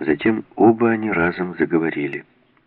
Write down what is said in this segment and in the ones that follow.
Затем оба они разом заговорили.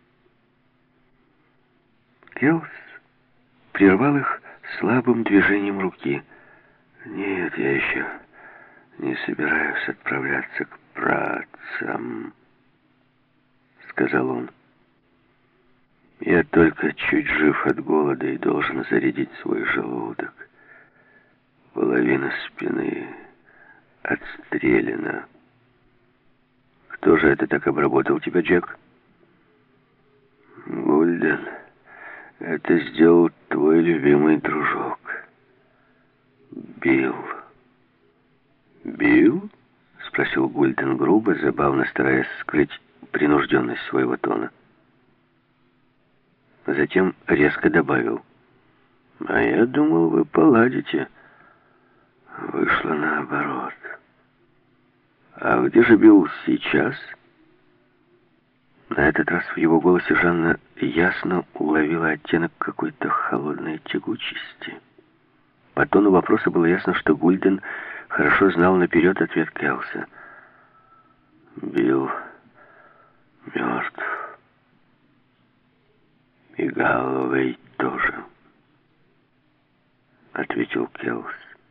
Келс прервал их слабым движением руки. «Нет, я еще не собираюсь отправляться к працам», — сказал он. «Я только чуть жив от голода и должен зарядить свой желудок. Половина спины отстрелена». «Кто же это так обработал тебя, Джек?» «Гульден. Это сделал твой любимый дружок. Билл». «Билл?» — спросил Гульден грубо, забавно стараясь скрыть принужденность своего тона. Затем резко добавил: «А я думал, вы поладите». Вышло наоборот. «А где же Билл сейчас?» На этот раз в его голосе Жанна ясно уловила оттенок какой-то холодной тягучести. По тону вопроса было ясно, что Гульден хорошо знал наперед ответ Келса. «Билл мертв. И Галлоуэй тоже», — ответил Келс.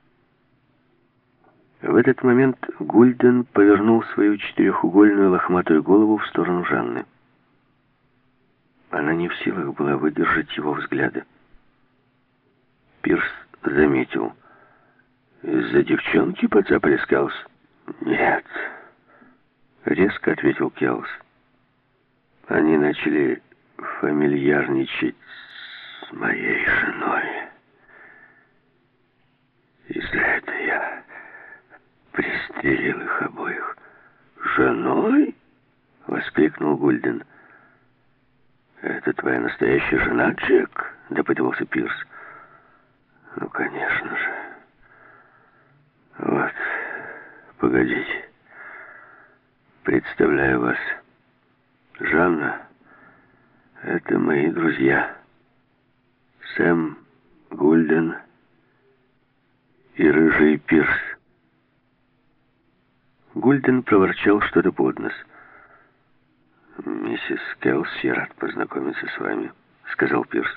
В этот момент Гульден повернул свою четырехугольную лохматую голову в сторону Жанны. Она не в силах была выдержать его взгляда. Пирс заметил: «Из-за девчонки поцапали, Келс?» «Нет», — резко ответил Келс. «Они начали фамильярничать с моей женой. И за это я пристрелил их обоих». «Женой?» — воскликнул Гульден. «Это твоя настоящая жена, Джек?» — допытывался Пирс. «Ну, конечно же. Вот, погодите. Представляю вас. Жанна — это мои друзья. Сэм, Гульден и рыжий Пирс». Гульден проворчал что-то под нос. «Миссис Келс, я рад познакомиться с вами», — сказал Пирс.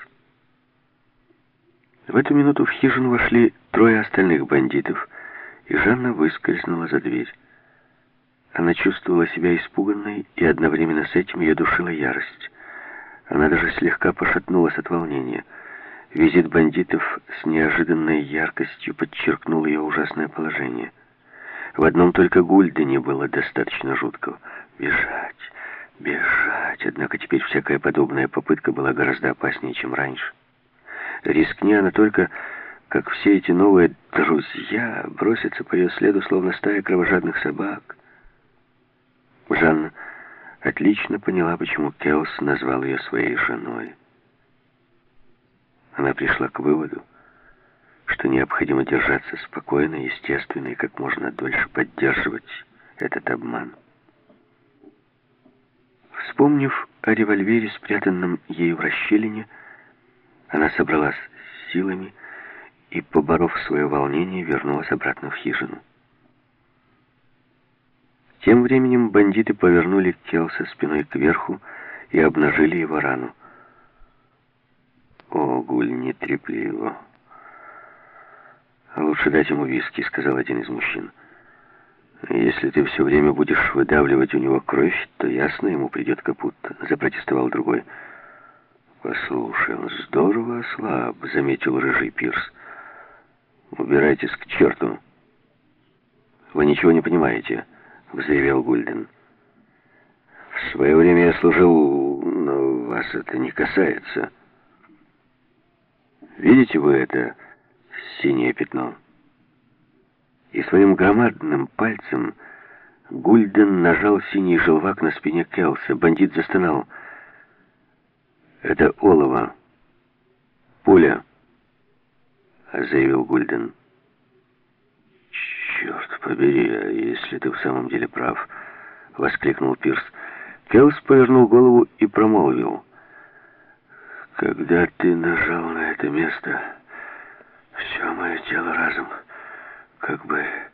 В эту минуту в хижину вошли трое остальных бандитов, и Жанна выскользнула за дверь. Она чувствовала себя испуганной, и одновременно с этим ее душила ярость. Она даже слегка пошатнулась от волнения. Визит бандитов с неожиданной яркостью подчеркнул ее ужасное положение. В одном только Гульдене было достаточно жуткого. Бежать, бежать. Однако теперь всякая подобная попытка была гораздо опаснее, чем раньше. Рискни она только, как все эти новые друзья, бросятся по ее следу, словно стая кровожадных собак. Жанна отлично поняла, почему Келс назвал ее своей женой. Она пришла к выводу, что необходимо держаться спокойно, естественно, и как можно дольше поддерживать этот обман. Вспомнив о револьвере, спрятанном ею в расщелине, она собралась с силами и, поборов свое волнение, вернулась обратно в хижину. Тем временем бандиты повернули Келса спиной кверху и обнажили его рану. «О, Гуль, не трепли его. Лучше дать ему виски», — сказал один из мужчин. «Если ты все время будешь выдавливать у него кровь, то ясно, ему придет капут», — запротестовал другой. «Послушай, он здорово ослаб», — заметил рыжий Пирс. «Убирайтесь к черту». «Вы ничего не понимаете», — взревел Гульден. «В свое время я служил, но вас это не касается. Видите вы это синее пятно?» И своим громадным пальцем Гульден нажал синий желвак на спине Келса. Бандит застонал. «Это олово. Пуля», — заявил Гульден. «Черт побери, а если ты в самом деле прав?» — воскликнул Пирс. Келс повернул голову и промолвил: «Когда ты нажал на это место, все мое тело разом как бы